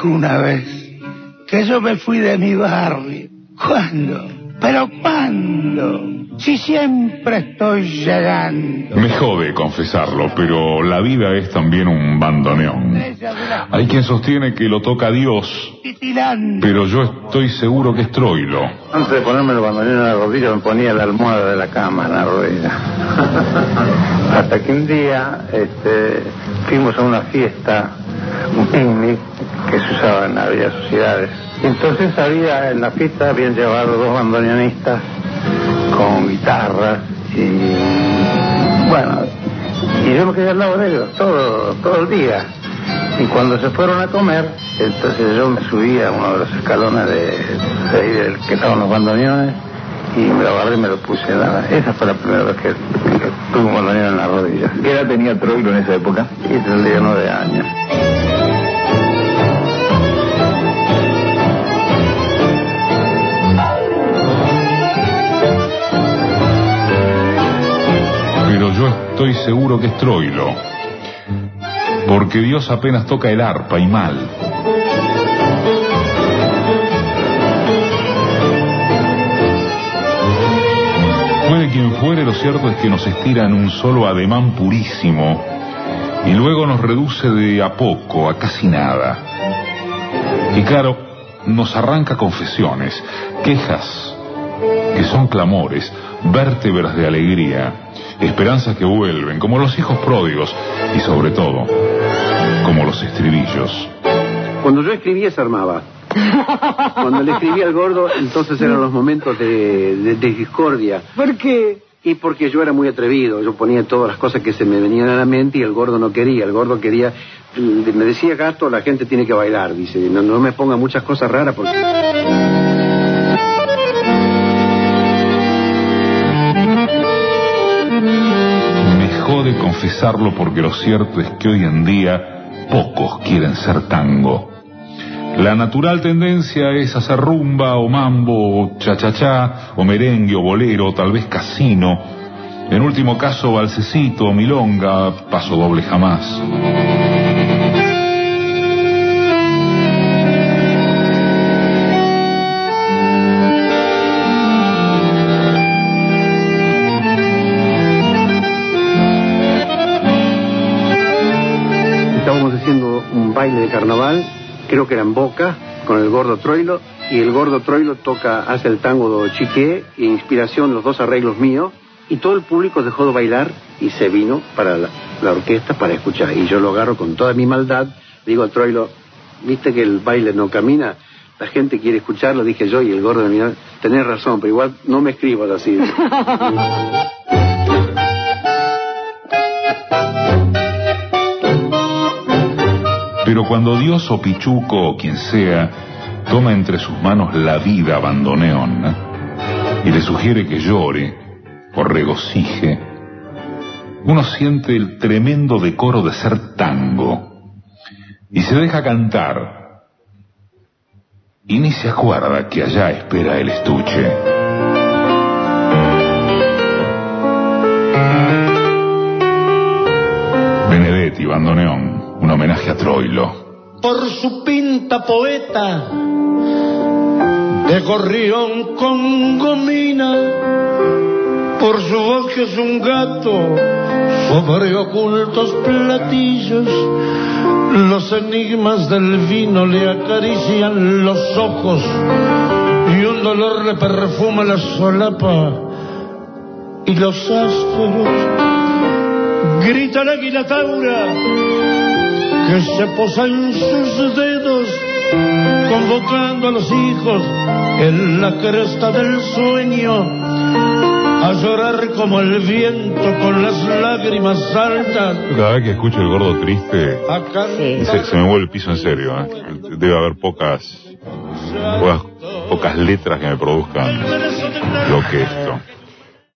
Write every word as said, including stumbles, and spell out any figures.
dijo una vez que yo me fui de mi barrio. ¿Cuándo? ¿Pero cuándo? Si siempre estoy llegando. Me jode confesarlo, pero la vida es también un bandoneón. Hay quien sostiene que lo toca Dios, pero yo estoy seguro que es Troilo. Antes de ponerme el bandoneón en la rodilla, me ponía la almohada de la cama en la rodilla. Hasta que un día este, fuimos a una fiesta, un picnic que se usaba en aquellas sociedades. Entonces había en la fiesta habían llevado dos bandoneonistas con guitarras y bueno, y yo me quedé al lado de ellos todo, todo el día. Y cuando se fueron a comer, entonces yo me subí a uno de los escalones de, de ahí del que estaban los bandoneones y me lo agarré y me lo puse en la... Esa fue la primera vez que, que tuve un bandoneón en la rodilla. ¿Qué edad tenía Troilo en esa época? Y tendría nueve años. Pero yo estoy seguro que es Troilo, porque Dios apenas toca el arpa y mal. Puede quien fuere, lo cierto es que nos estira en un solo ademán purísimo y luego nos reduce de a poco a casi nada. Y claro, nos arranca confesiones, quejas que son clamores, vértebras de alegría, esperanzas que vuelven, como los hijos pródigos, y sobre todo, como los estribillos. Cuando yo escribía se armaba. Cuando le escribía al gordo, entonces eran los momentos de, de, de discordia. ¿Por qué? Y porque yo era muy atrevido, yo ponía todas las cosas que se me venían a la mente y el gordo no quería, el gordo quería, me decía Gato, la gente tiene que bailar, dice, no, no me ponga muchas cosas raras porque... De confesarlo porque lo cierto es que hoy en día pocos quieren ser tango. La natural tendencia es hacer rumba o mambo o cha-cha-cha o merengue o bolero o tal vez casino. En último caso valsecito o milonga, paso doble jamás. Baile de carnaval, creo que era en Boca, con el gordo Troilo, y el gordo Troilo toca, hace el tango de Chiqué, e inspiración, los dos arreglos míos, y todo el público dejó de bailar y se vino para la, la orquesta para escuchar, y yo lo agarro con toda mi maldad, digo a Troilo, viste que el baile no camina, la gente quiere escucharlo, dije yo, y el gordo me miró, tenés razón, pero igual no me escribas así. Pero cuando Dios o Pichuco o quien sea toma entre sus manos la vida bandoneón y le sugiere que llore o regocije, uno siente el tremendo decoro de ser tango y se deja cantar y ni se acuerda que allá espera el estuche. Benedetti, bandoneón. Un homenaje a Troilo. Por su pinta poeta de gorrión con gomina, por su voz que es un gato sobre ocultos platillos, los enigmas del vino le acarician los ojos y un dolor le perfuma la solapa y los astros. Grita el águila taura que se posa en sus dedos, convocando a los hijos en la cresta del sueño, a llorar como el viento con las lágrimas altas. Cada vez que escucho el gordo triste, sí. se, se me vuelve el piso en serio, ¿eh? Debe haber pocas, pocas, pocas letras que me produzcan lo que esto.